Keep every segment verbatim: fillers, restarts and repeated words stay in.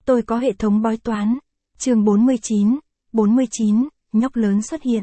Tôi có hệ thống bói toán. Chương bốn mươi chín, bốn mươi chín, nhóc lớn xuất hiện.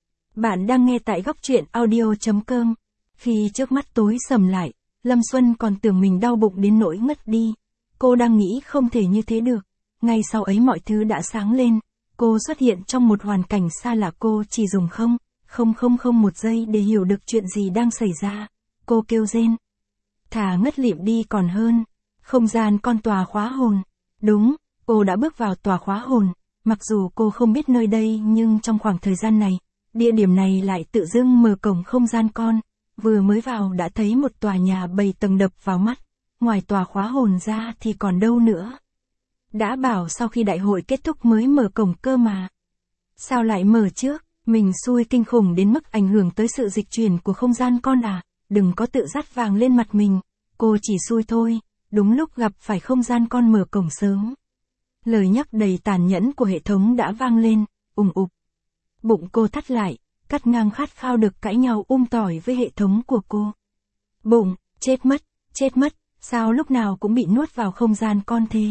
Bạn đang nghe tại góc truyện audio chấm com. Khi trước mắt tối sầm lại, Lâm Xuân còn tưởng mình đau bụng đến nỗi ngất đi. Cô đang nghĩ không thể như thế được. Ngay sau ấy mọi thứ đã sáng lên. Cô xuất hiện trong một hoàn cảnh xa lạ, cô chỉ dùng không, không không không một giây để hiểu được chuyện gì đang xảy ra. Cô kêu rên. Thà ngất lịm đi còn hơn. Không gian con tòa khóa hồn. Đúng, cô đã bước vào tòa khóa hồn. Mặc dù cô không biết nơi đây nhưng trong khoảng thời gian này, địa điểm này lại tự dưng mở cổng không gian con. Vừa mới vào đã thấy một tòa nhà bảy tầng đập vào mắt. Ngoài tòa khóa hồn ra thì còn đâu nữa. Đã bảo sau khi đại hội kết thúc mới mở cổng cơ mà. Sao lại mở trước? Mình xui kinh khủng đến mức ảnh hưởng tới sự dịch chuyển của không gian con à? Đừng có tự dắt vàng lên mặt mình. Cô chỉ xui thôi. Đúng lúc gặp phải không gian con mở cổng sớm. Lời nhắc đầy tàn nhẫn của hệ thống đã vang lên, ùng ục. Bụng cô thắt lại, cắt ngang khát khao được cãi nhau um tỏi với hệ thống của cô. Bụng, chết mất, chết mất, sao lúc nào cũng bị nuốt vào không gian con thế?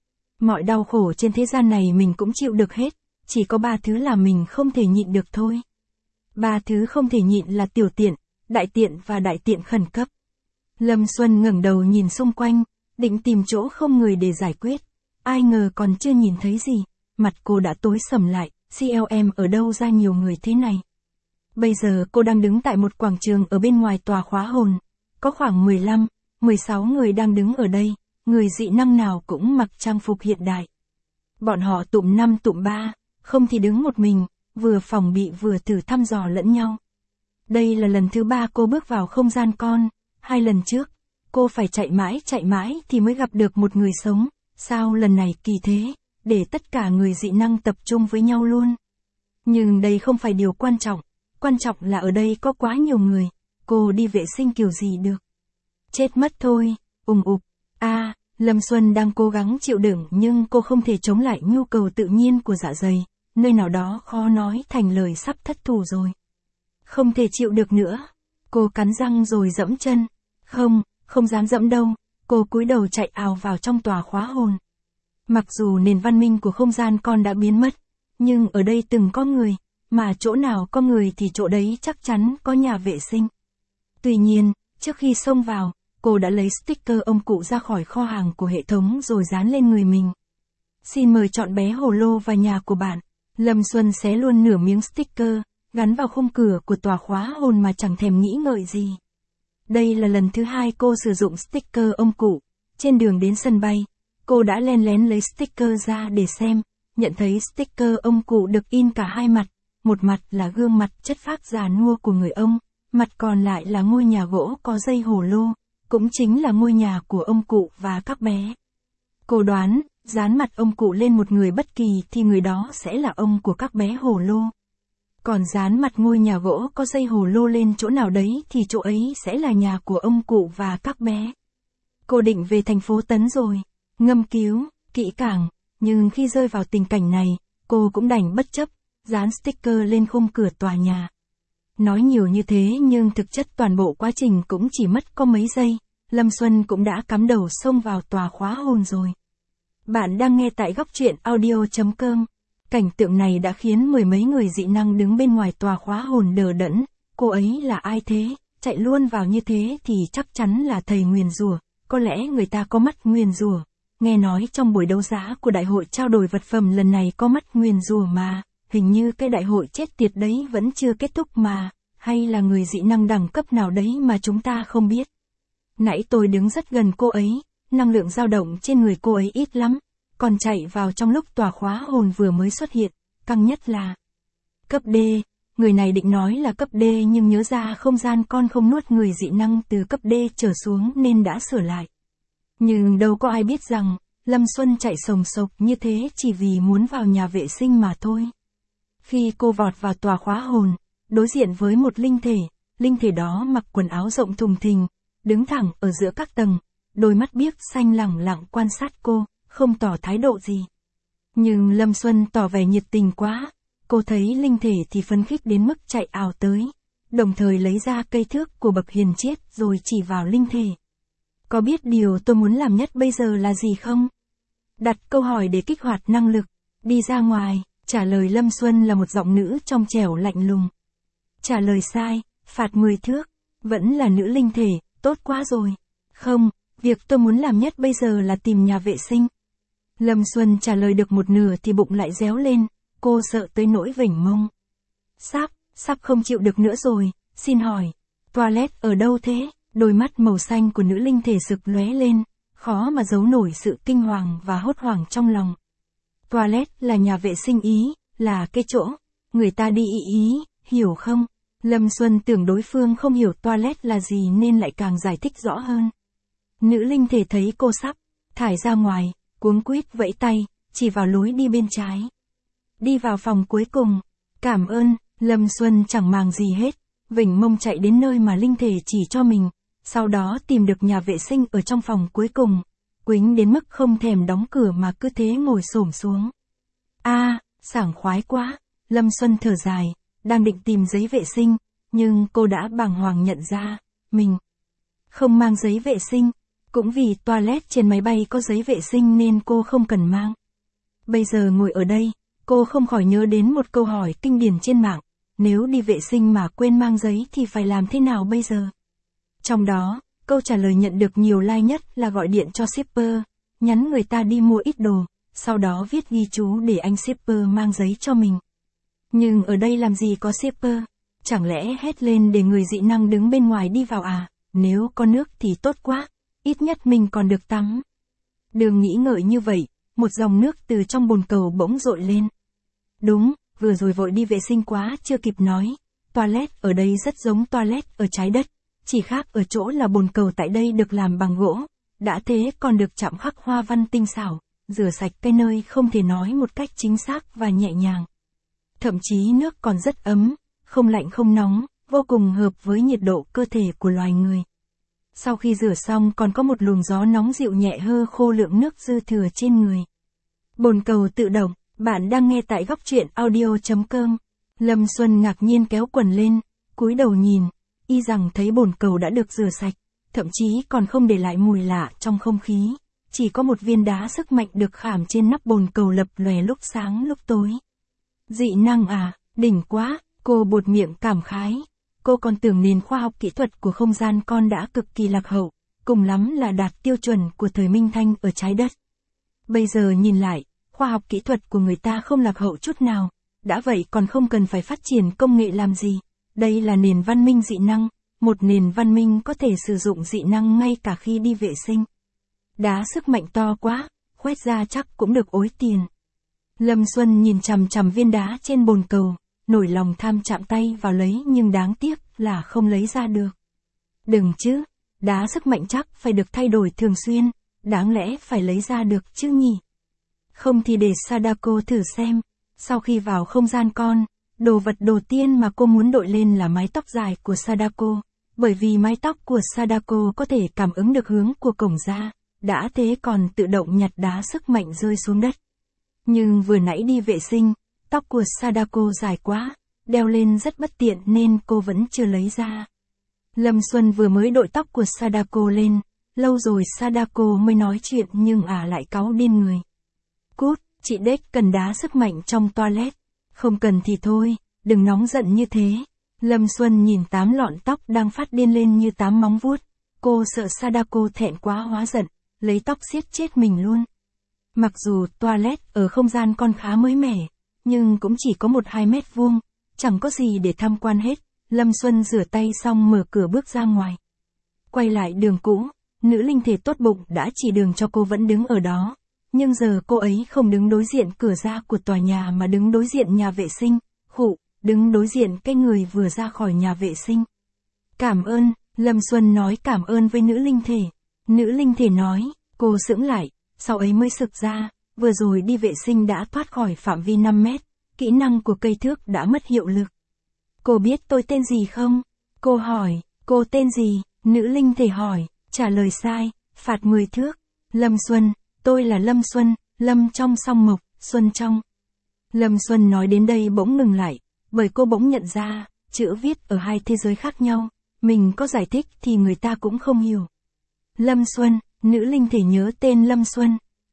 Mọi đau khổ trên thế gian này mình cũng chịu được hết, chỉ có ba thứ là mình không thể nhịn được thôi. Ba thứ không thể nhịn là tiểu tiện, đại tiện và đại tiện khẩn cấp. Lâm Xuân ngẩng đầu nhìn xung quanh, định tìm chỗ không người để giải quyết. Ai ngờ còn chưa nhìn thấy gì, mặt cô đã tối sầm lại, xê lờ em ở đâu ra nhiều người thế này. Bây giờ cô đang đứng tại một quảng trường ở bên ngoài tòa khóa hồn. Có khoảng mười lăm, mười sáu người đang đứng ở đây, người dị năng nào cũng mặc trang phục hiện đại. Bọn họ tụm năm tụm ba, không thì đứng một mình, vừa phòng bị vừa thử thăm dò lẫn nhau. Đây là lần thứ ba cô bước vào không gian con, hai lần trước, cô phải chạy mãi chạy mãi thì mới gặp được một người sống. Sao lần này kỳ thế, để tất cả người dị năng tập trung với nhau luôn. Nhưng đây không phải điều quan trọng, quan trọng là ở đây có quá nhiều người, cô đi vệ sinh kiểu gì được. Chết mất thôi, ùng ục. A, à, Lâm Xuân đang cố gắng chịu đựng nhưng cô không thể chống lại nhu cầu tự nhiên của dạ dày, nơi nào đó khó nói thành lời sắp thất thủ rồi. Không thể chịu được nữa, cô cắn răng rồi dẫm chân. Không, không dám dẫm đâu. Cô cúi đầu chạy ào vào trong tòa khóa hồn. Mặc dù nền văn minh của không gian con đã biến mất, nhưng ở đây từng có người, mà chỗ nào có người thì chỗ đấy chắc chắn có nhà vệ sinh. Tuy nhiên, trước khi xông vào, cô đã lấy sticker ông cụ ra khỏi kho hàng của hệ thống rồi dán lên người mình. Xin mời chọn bé hồ lô và nhà của bạn. Lâm Xuân xé luôn nửa miếng sticker, gắn vào khung cửa của tòa khóa hồn mà chẳng thèm nghĩ ngợi gì. Đây là lần thứ hai cô sử dụng sticker ông cụ. Trên đường đến sân bay, cô đã len lén lấy sticker ra để xem, nhận thấy sticker ông cụ được in cả hai mặt. Một mặt là gương mặt chất phác già nua của người ông, mặt còn lại là ngôi nhà gỗ có dây hồ lô, cũng chính là ngôi nhà của ông cụ và các bé. Cô đoán, dán mặt ông cụ lên một người bất kỳ thì người đó sẽ là ông của các bé hồ lô. Còn dán mặt ngôi nhà gỗ có dây hồ lô lên chỗ nào đấy thì chỗ ấy sẽ là nhà của ông cụ và các bé. Cô định về thành phố Tấn rồi, ngâm cứu, kỹ càng, nhưng khi rơi vào tình cảnh này, cô cũng đành bất chấp, dán sticker lên khung cửa tòa nhà. Nói nhiều như thế nhưng thực chất toàn bộ quá trình cũng chỉ mất có mấy giây, Lâm Xuân cũng đã cắm đầu xông vào tòa khóa hồn rồi. Bạn đang nghe tại góc truyện audio chấm com. Cảnh tượng này đã khiến mười mấy người dị năng đứng bên ngoài tòa khóa hồn đờ đẫn. Cô ấy là ai thế? Chạy luôn vào như thế thì chắc chắn là thầy nguyền rủa. Có lẽ người ta có mắt nguyền rủa. Nghe nói trong buổi đấu giá của đại hội trao đổi vật phẩm lần này có mắt nguyền rủa mà. Hình như cái đại hội chết tiệt đấy vẫn chưa kết thúc mà. Hay là người dị năng đẳng cấp nào đấy mà chúng ta không biết. Nãy tôi đứng rất gần cô ấy. Năng lượng dao động trên người cô ấy ít lắm. Còn chạy vào trong lúc tòa khóa hồn vừa mới xuất hiện, căng nhất là cấp D, người này định nói là cấp D nhưng nhớ ra không gian con không nuốt người dị năng từ cấp D trở xuống nên đã sửa lại. Nhưng đâu có ai biết rằng, Lâm Xuân chạy sồng sộc như thế chỉ vì muốn vào nhà vệ sinh mà thôi. Khi cô vọt vào tòa khóa hồn, đối diện với một linh thể, linh thể đó mặc quần áo rộng thùng thình, đứng thẳng ở giữa các tầng, đôi mắt biếc xanh lẳng lặng quan sát cô. Không tỏ thái độ gì. Nhưng Lâm Xuân tỏ vẻ nhiệt tình quá, cô thấy linh thể thì phấn khích đến mức chạy ào tới, đồng thời lấy ra cây thước của bậc hiền triết rồi chỉ vào linh thể. Có biết điều tôi muốn làm nhất bây giờ là gì không? Đặt câu hỏi để kích hoạt năng lực. Đi ra ngoài, trả lời Lâm Xuân là một giọng nữ trong trẻo lạnh lùng. Trả lời sai, phạt mười thước. Vẫn là nữ linh thể, tốt quá rồi. Không, việc tôi muốn làm nhất bây giờ là tìm nhà vệ sinh. Lâm Xuân trả lời được một nửa thì bụng lại réo lên, cô sợ tới nỗi vểnh mông. Sắp, sắp không chịu được nữa rồi, xin hỏi, toilet ở đâu thế? Đôi mắt màu xanh của nữ linh thể rực lóe lên, khó mà giấu nổi sự kinh hoàng và hốt hoảng trong lòng. Toilet là nhà vệ sinh ý, là cái chỗ, người ta đi ý ý, hiểu không? Lâm Xuân tưởng đối phương không hiểu toilet là gì nên lại càng giải thích rõ hơn. Nữ linh thể thấy cô sắp thải ra ngoài, cuống quýt vẫy tay, chỉ vào lối đi bên trái. Đi vào phòng cuối cùng. Cảm ơn, Lâm Xuân chẳng màng gì hết, vểnh mông chạy đến nơi mà linh thể chỉ cho mình, sau đó tìm được nhà vệ sinh ở trong phòng cuối cùng, quĩnh đến mức không thèm đóng cửa mà cứ thế ngồi xổm xuống. A, à, sảng khoái quá, Lâm Xuân thở dài, đang định tìm giấy vệ sinh, nhưng cô đã bàng hoàng nhận ra, mình không mang giấy vệ sinh, cũng vì toilet trên máy bay có giấy vệ sinh nên cô không cần mang. Bây giờ ngồi ở đây, cô không khỏi nhớ đến một câu hỏi kinh điển trên mạng, nếu đi vệ sinh mà quên mang giấy thì phải làm thế nào bây giờ? Trong đó, câu trả lời nhận được nhiều like nhất là gọi điện cho shipper, nhắn người ta đi mua ít đồ, sau đó viết ghi chú để anh shipper mang giấy cho mình. Nhưng ở đây làm gì có shipper? Chẳng lẽ hét lên để người dị năng đứng bên ngoài đi vào à? Nếu có nước thì tốt quá, ít nhất mình còn được tắm. Đường nghĩ ngợi như vậy, một dòng nước từ trong bồn cầu bỗng dội lên. Đúng, vừa rồi vội đi vệ sinh quá chưa kịp nói. Toilet ở đây rất giống toilet ở trái đất, chỉ khác ở chỗ là bồn cầu tại đây được làm bằng gỗ, đã thế còn được chạm khắc hoa văn tinh xảo, rửa sạch cái nơi không thể nói một cách chính xác và nhẹ nhàng. Thậm chí nước còn rất ấm, không lạnh không nóng, vô cùng hợp với nhiệt độ cơ thể của loài người. Sau khi rửa xong còn có một luồng gió nóng dịu nhẹ hơ khô lượng nước dư thừa trên người. Bồn cầu tự động, bạn đang nghe tại góc truyện audio chấm com. Lâm Xuân ngạc nhiên kéo quần lên, cúi đầu nhìn, y rằng thấy bồn cầu đã được rửa sạch, thậm chí còn không để lại mùi lạ trong không khí, chỉ có một viên đá sức mạnh được khảm trên nắp bồn cầu lập lòe lúc sáng lúc tối. Dị năng à, đỉnh quá, cô buột miệng cảm khái. Cô còn tưởng nền khoa học kỹ thuật của không gian con đã cực kỳ lạc hậu, cùng lắm là đạt tiêu chuẩn của thời Minh Thanh ở trái đất. Bây giờ nhìn lại, khoa học kỹ thuật của người ta không lạc hậu chút nào, đã vậy còn không cần phải phát triển công nghệ làm gì. Đây là nền văn minh dị năng, một nền văn minh có thể sử dụng dị năng ngay cả khi đi vệ sinh. Đá sức mạnh to quá, khoét ra chắc cũng được ối tiền. Lâm Xuân nhìn chằm chằm viên đá trên bồn cầu, nổi lòng tham chạm tay vào lấy nhưng đáng tiếc là không lấy ra được. Đừng chứ, đá sức mạnh chắc phải được thay đổi thường xuyên, đáng lẽ phải lấy ra được chứ nhỉ. Không thì để Sadako thử xem. Sau khi vào không gian con, đồ vật đầu tiên mà cô muốn đội lên là mái tóc dài của Sadako, bởi vì mái tóc của Sadako có thể cảm ứng được hướng của cổng ra, đã thế còn tự động nhặt đá sức mạnh rơi xuống đất. Nhưng vừa nãy đi vệ sinh, tóc của Sadako dài quá, đeo lên rất bất tiện nên cô vẫn chưa lấy ra. Lâm Xuân vừa mới đội tóc của Sadako lên, lâu rồi Sadako mới nói chuyện nhưng ả à lại cáu điên người. Cút, chị Đếch cần đá sức mạnh trong toilet. Không cần thì thôi, đừng nóng giận như thế. Lâm Xuân nhìn tám lọn tóc đang phát điên lên như tám móng vuốt. Cô sợ Sadako thẹn quá hóa giận, lấy tóc siết chết mình luôn. Mặc dù toilet ở không gian con khá mới mẻ, nhưng cũng chỉ có một hai mét vuông, chẳng có gì để tham quan hết. Lâm Xuân rửa tay xong mở cửa bước ra ngoài. Quay lại đường cũ, nữ linh thể tốt bụng đã chỉ đường cho cô vẫn đứng ở đó. Nhưng giờ cô ấy không đứng đối diện cửa ra của tòa nhà mà đứng đối diện nhà vệ sinh, khụ, đứng đối diện cái người vừa ra khỏi nhà vệ sinh. Cảm ơn, Lâm Xuân nói cảm ơn với nữ linh thể. Nữ linh thể nói, cô sững lại, sau ấy mới sực ra, vừa rồi đi vệ sinh đã thoát khỏi phạm vi năm mét, kỹ năng của cây thước đã mất hiệu lực. Cô biết tôi tên gì không? Cô hỏi, cô tên gì? Nữ linh thể hỏi, trả lời sai, phạt mười thước. Lâm Xuân, tôi là Lâm Xuân, Lâm trong song mộc, Xuân trong. Lâm Xuân nói đến đây bỗng ngừng lại, bởi cô bỗng nhận ra, chữ viết ở hai thế giới khác nhau, mình có giải thích thì người ta cũng không hiểu. Lâm Xuân, nữ linh thể nhớ tên Lâm Xuân.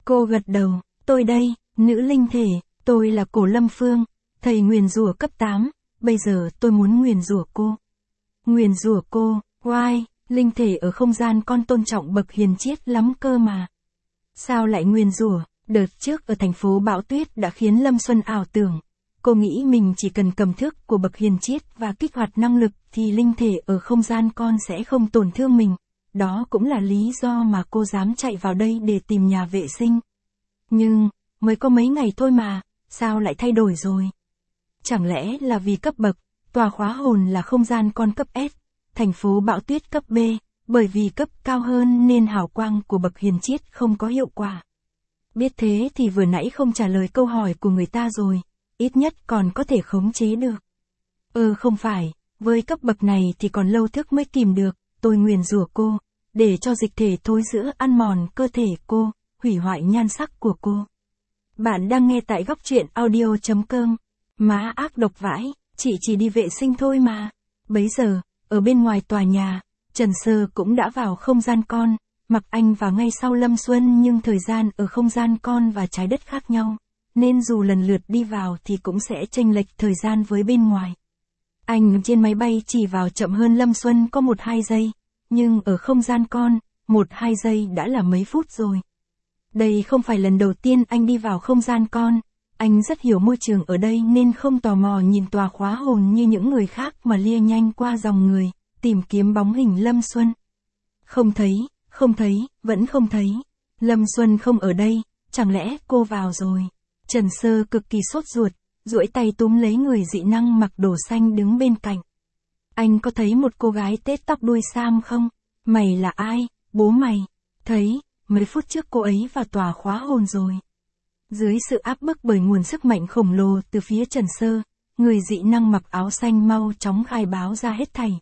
Cô gật đầu, tôi đây, nữ linh thể, tôi là Cổ Lâm Phương, thầy nguyền rủa cấp tám, bây giờ tôi muốn nguyền rủa cô. Nguyền rủa cô, why, linh thể ở không gian con tôn trọng bậc hiền triết lắm cơ mà. Sao lại nguyền rủa? Đợt trước ở thành phố Bão Tuyết đã khiến Lâm Xuân ảo tưởng. Cô nghĩ mình chỉ cần cầm thước của bậc hiền triết và kích hoạt năng lực thì linh thể ở không gian con sẽ không tổn thương mình. Đó cũng là lý do mà cô dám chạy vào đây để tìm nhà vệ sinh. Nhưng, mới có mấy ngày thôi mà, sao lại thay đổi rồi? Chẳng lẽ là vì cấp bậc, tòa khóa hồn là không gian con cấp S, thành phố Bão Tuyết cấp B, bởi vì cấp cao hơn nên hào quang của bậc hiền triết không có hiệu quả. Biết thế thì vừa nãy không trả lời câu hỏi của người ta rồi, ít nhất còn có thể khống chế được. Ừ không phải, với cấp bậc này thì còn lâu thức mới kìm được, tôi nguyền rủa cô, để cho dịch thể thối rữa ăn mòn cơ thể cô, hủy hoại nhan sắc của cô. Bạn đang nghe tại góc truyện audio chấm com. Má ác độc vãi, chị chỉ đi vệ sinh thôi mà. Bấy giờ, ở bên ngoài tòa nhà, Trần Sơ cũng đã vào không gian con, mặc anh vào ngay sau Lâm Xuân nhưng thời gian ở không gian con và trái đất khác nhau, nên dù lần lượt đi vào thì cũng sẽ chênh lệch thời gian với bên ngoài. Anh trên máy bay chỉ vào chậm hơn Lâm Xuân có một hai giây, nhưng ở không gian con, một hai giây đã là mấy phút rồi. Đây không phải lần đầu tiên anh đi vào không gian con, anh rất hiểu môi trường ở đây nên không tò mò nhìn tòa khóa hồn như những người khác mà lia nhanh qua dòng người, tìm kiếm bóng hình Lâm Xuân. Không thấy, không thấy, vẫn không thấy. Lâm Xuân không ở đây, chẳng lẽ cô vào rồi? Trần Sơ cực kỳ sốt ruột, duỗi tay túm lấy người dị năng mặc đồ xanh đứng bên cạnh. Anh có thấy một cô gái tết tóc đuôi sam không? Mày là ai? Bố mày. Thấy, mấy phút trước cô ấy vào tòa khóa hồn rồi. Dưới sự áp bức bởi nguồn sức mạnh khổng lồ từ phía Trần Sơ, người dị năng mặc áo xanh mau chóng khai báo ra hết thảy.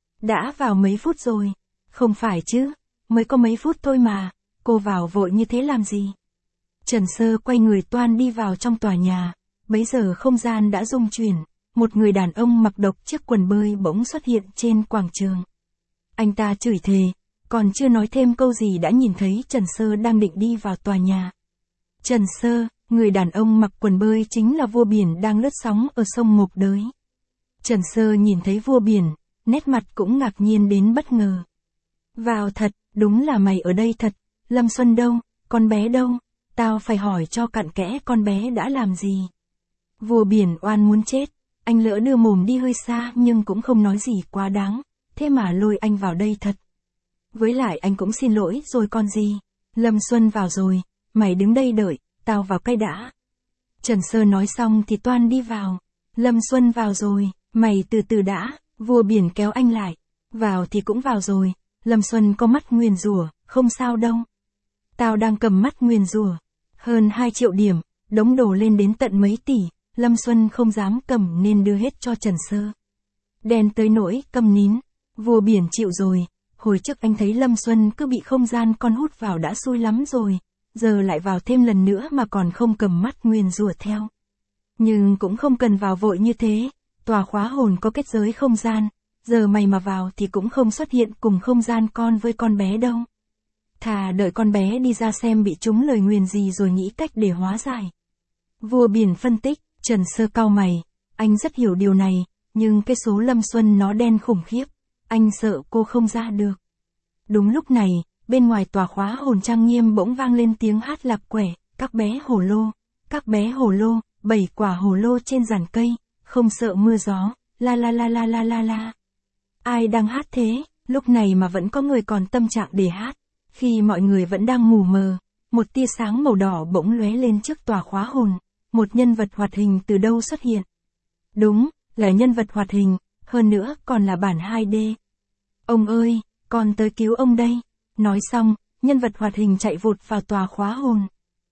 Đã vào mấy phút rồi. Không phải chứ, mới có mấy phút thôi mà, cô vào vội như thế làm gì? Trần Sơ quay người toan đi vào trong tòa nhà, bấy giờ không gian đã rung chuyển, một người đàn ông mặc độc chiếc quần bơi bỗng xuất hiện trên quảng trường. Anh ta chửi thề, còn chưa nói thêm câu gì đã nhìn thấy Trần Sơ đang định đi vào tòa nhà. Trần Sơ, người đàn ông mặc quần bơi chính là vua biển đang lướt sóng ở sông Ngục Đới. Trần Sơ nhìn thấy vua biển, nét mặt cũng ngạc nhiên đến bất ngờ. Vào thật, đúng là mày ở đây thật, Lâm Xuân đâu, con bé đâu, tao phải hỏi cho cặn kẽ con bé đã làm gì. Vua biển oan muốn chết, anh lỡ đưa mồm đi hơi xa nhưng cũng không nói gì quá đáng, thế mà lôi anh vào đây thật. Với lại anh cũng xin lỗi rồi còn gì, Lâm Xuân vào rồi, mày đứng đây đợi, tao vào cây đã. Trần Sơ nói xong thì toan đi vào, Lâm Xuân vào rồi, mày từ từ đã, vua biển kéo anh lại, vào thì cũng vào rồi, Lâm Xuân có mắt nguyền rủa, không sao đâu. Tao đang cầm mắt nguyền rủa, hơn hai triệu điểm, đống đồ lên đến tận mấy tỷ, Lâm Xuân không dám cầm nên đưa hết cho Trần Sơ. Đen tới nỗi câm nín, vua biển chịu rồi, hồi trước anh thấy Lâm Xuân cứ bị không gian con hút vào đã xui lắm rồi, giờ lại vào thêm lần nữa mà còn không cầm mắt nguyền rủa theo. Nhưng cũng không cần vào vội như thế, tòa khóa hồn có kết giới không gian, giờ mày mà vào thì cũng không xuất hiện cùng không gian con với con bé đâu. Thà đợi con bé đi ra xem bị trúng lời nguyền gì rồi nghĩ cách để hóa giải. Vua biển phân tích, Trần Sơ cau mày, anh rất hiểu điều này, nhưng cái số Lâm Xuân nó đen khủng khiếp, anh sợ cô không ra được. Đúng lúc này, bên ngoài tòa khóa hồn trang nghiêm bỗng vang lên tiếng hát lạc quẻ, các bé hổ lô, các bé hổ lô, bảy quả hổ lô trên giàn cây, không sợ mưa gió, la la la la la la la. Ai đang hát thế, lúc này mà vẫn có người còn tâm trạng để hát. Khi mọi người vẫn đang mù mờ, một tia sáng màu đỏ bỗng lóe lên trước tòa khóa hồn, một nhân vật hoạt hình từ đâu xuất hiện. Đúng, là nhân vật hoạt hình, hơn nữa còn là bản hai D. Ông ơi, con tới cứu ông đây. Nói xong, nhân vật hoạt hình chạy vụt vào tòa khóa hồn.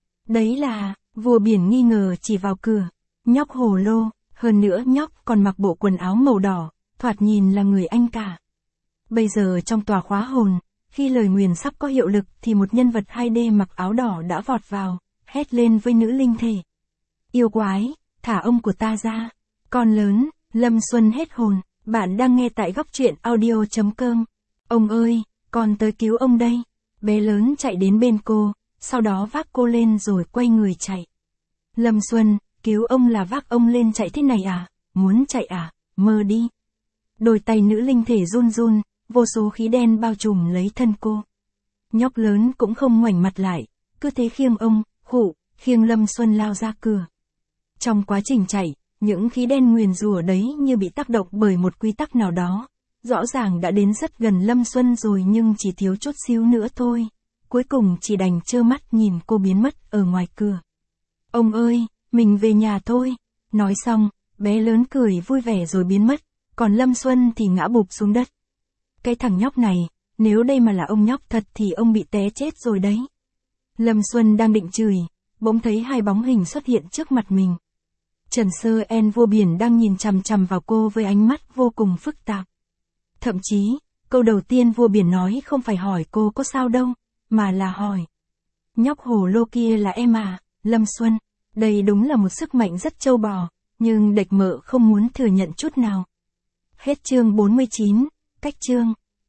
Đấy là, vua biển nghi ngờ chỉ vào cửa, nhóc hổ lô, hơn nữa nhóc còn mặc bộ quần áo màu đỏ, thoạt nhìn là người Anh cả. Bây giờ trong tòa khóa hồn, khi lời nguyền sắp có hiệu lực thì một nhân vật hai D mặc áo đỏ đã vọt vào, hét lên với nữ linh thể. Yêu quái, thả ông của ta ra. Con lớn, Lâm Xuân hết hồn, bạn đang nghe tại góc truyện audio chấm com. Ông ơi, con tới cứu ông đây. Bé lớn chạy đến bên cô, sau đó vác cô lên rồi quay người chạy. Lâm Xuân, cứu ông là vác ông lên chạy thế này à, muốn chạy à, mơ đi. Đôi tay nữ linh thể run run, vô số khí đen bao trùm lấy thân cô. Nhóc lớn cũng không ngoảnh mặt lại, cứ thế khiêng ông, khụ, khiêng Lâm Xuân lao ra cửa. Trong quá trình chạy, những khí đen nguyền rủa đấy như bị tác động bởi một quy tắc nào đó. Rõ ràng đã đến rất gần Lâm Xuân rồi nhưng chỉ thiếu chút xíu nữa thôi. Cuối cùng chỉ đành trơ mắt nhìn cô biến mất ở ngoài cửa. Ông ơi, mình về nhà thôi. Nói xong, bé lớn cười vui vẻ rồi biến mất, còn Lâm Xuân thì ngã bụp xuống đất. Cái thằng nhóc này, nếu đây mà là ông nhóc thật thì ông bị té chết rồi đấy. Lâm Xuân đang định chửi, bỗng thấy hai bóng hình xuất hiện trước mặt mình. Trần Sơ En vua biển đang nhìn chằm chằm vào cô với ánh mắt vô cùng phức tạp. Thậm chí, câu đầu tiên vua biển nói không phải hỏi cô có sao đâu, mà là hỏi. Nhóc hồ lô kia là em à, Lâm Xuân. Đây đúng là một sức mạnh rất trâu bò, nhưng địch mợ không muốn thừa nhận chút nào. Hết chương bốn mươi chín, cách chương.